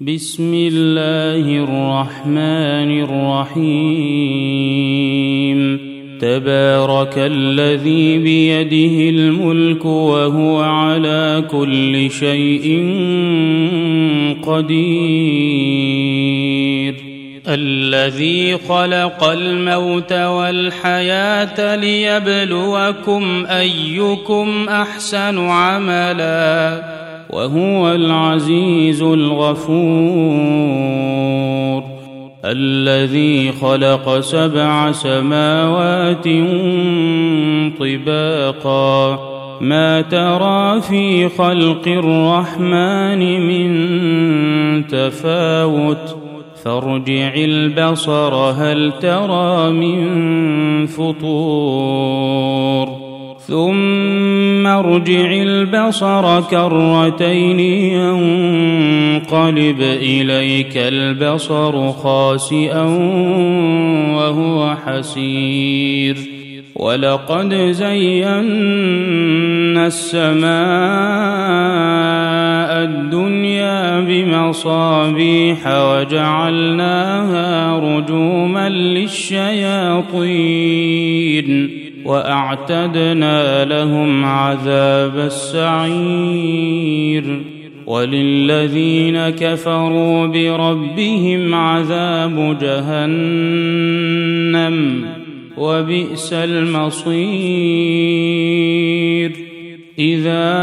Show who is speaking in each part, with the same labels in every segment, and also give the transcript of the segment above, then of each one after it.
Speaker 1: بسم الله الرحمن الرحيم تبارك الذي بيده الملك وهو على كل شيء قدير الذي خلق الموت والحياة ليبلوكم أيكم أحسن عملا وهو العزيز الغفور الذي خلق 7 سماوات طباقا ما ترى في خلق الرحمن من تفاوت فارجع البصر هل ترى من فطور ثم ارجع البصر كرتين ينقلب إليك البصر خاسئا وهو حسير ولقد زينا السماء الدنيا بمصابيح وجعلناها رجوما للشياطين وأعتدنا لهم عذاب السعير وللذين كفروا بربهم عذاب جهنم وبئس المصير إذا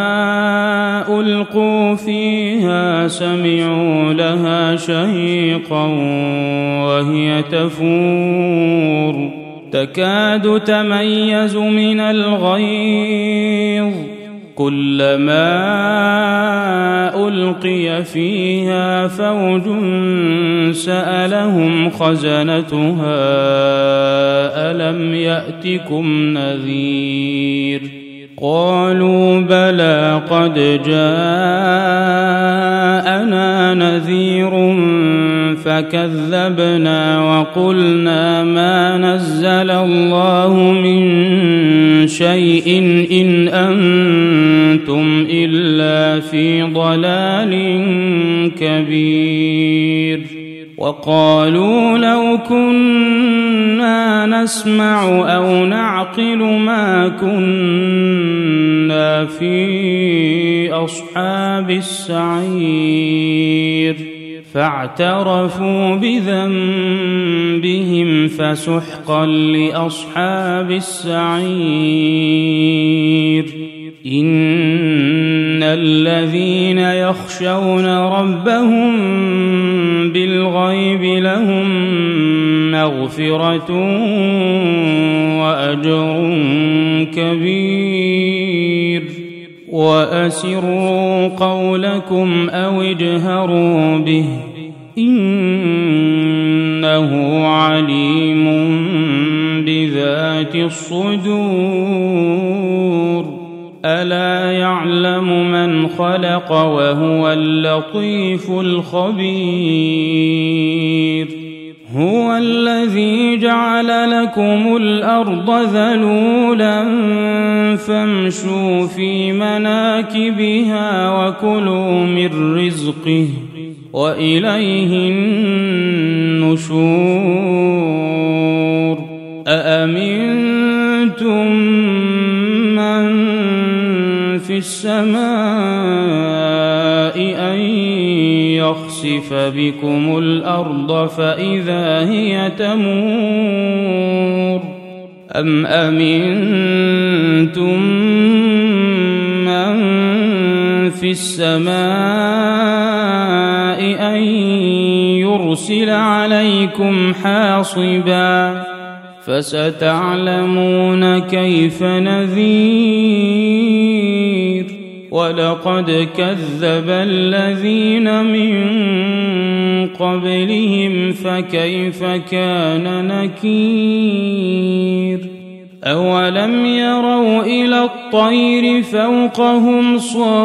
Speaker 1: ألقوا فيها سمعوا لها شهيقا وهي تفور تكاد تميز من الغيظ كلما ألقي فيها فوج سألهم خزنتها ألم يأتكم نذير قالوا بلى قد جاءنا نذير فكذبنا وقلنا ما نزل الله من شيء إن أنتم إلا في ضلال كبير وقالوا لو كنا نسمع أو نعقل ما كنا في أصحاب السعير فاعترفوا بذنبهم فسحقا لأصحاب السعير إن الذين يخشون ربهم بالغيب لهم مغفرة وأجر كبير وأسروا قولكم أو اجهروا به إنه عليم بذات الصدور ألا يعلم من خلق وهو اللطيف الخبير هو الذي جعل لكم الأرض ذلولا فامشوا في مناكبها وكلوا من رزقه وإليه النشور أأمنتم من في السماء أن يخسف بكم الأرض فإذا هي تمور أم أمنتم من في السماء أن يرسل عليكم حاصبا فستعلمون كيف نذير ولقد كذب الذين من قبلهم فكيف كان نكير أولم يروا إلى الطير فوقهم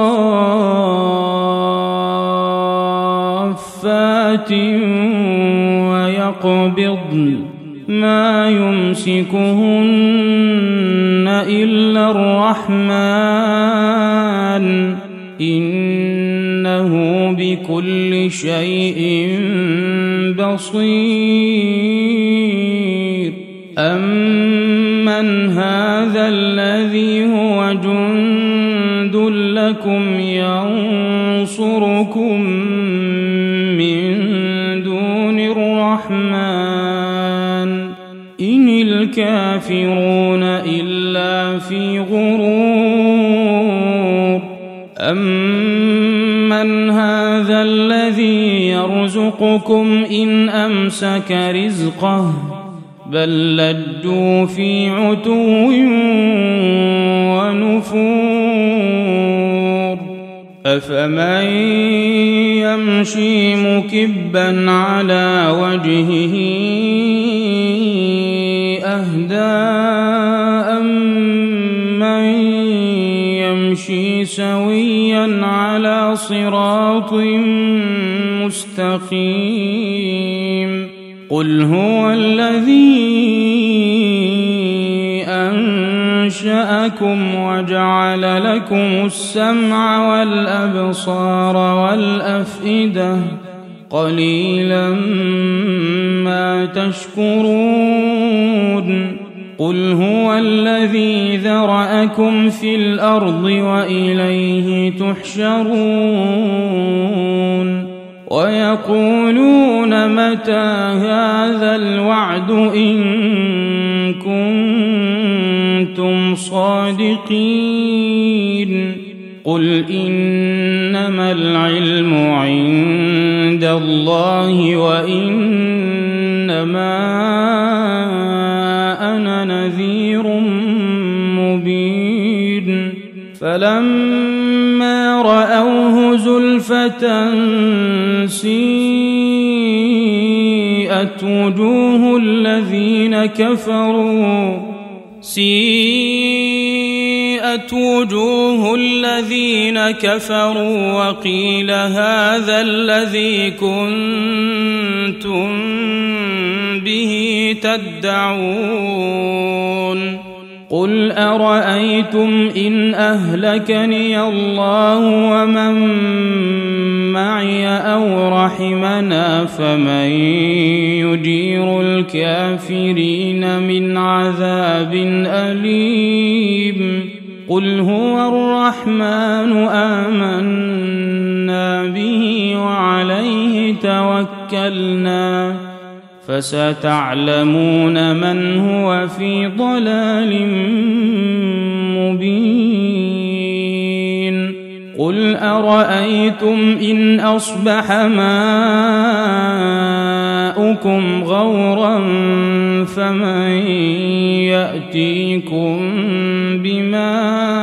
Speaker 1: صافات ويقبضن ما يمسكهن إلا الرحمن إنه بكل شيء بصير أمن هذا الذي هو جند لكم ينصركم من دون الرحمن إن الكافرون إلا في غرور أمن هذا الذي يرزقكم إن أمسك رزقه بل لجوا في عتو ونفور أفمن يمشي مكبا على وجهه أهدى أمن يمشي سويا على صراط مستقيم قل هو الذي أنشأكم وجعل لكم السمع والأبصار والأفئدة قليلا ما تشكرون قل هو الذي ذرأكم في الأرض وإليه تحشرون ويقولون متى هذا الوعد إن كنتم صادقين قل إنما العلم عند الله وإنما أنا نذير مبين فلما رأوه زلفة سيئت وجوه الذين كفروا وقيل هذا الذي كنتم به تدعون قل أرأيتم إن أهلكني الله ومن معي أو رحمنا فمن يجير الكافرين من عذاب أليم قل هو الرحمن آمنا به وعليه توكلنا فستعلمون من هو في ضلال مبين قل أرأيتم إن أصبح ماؤكم غورا فمن يأتيكم بماء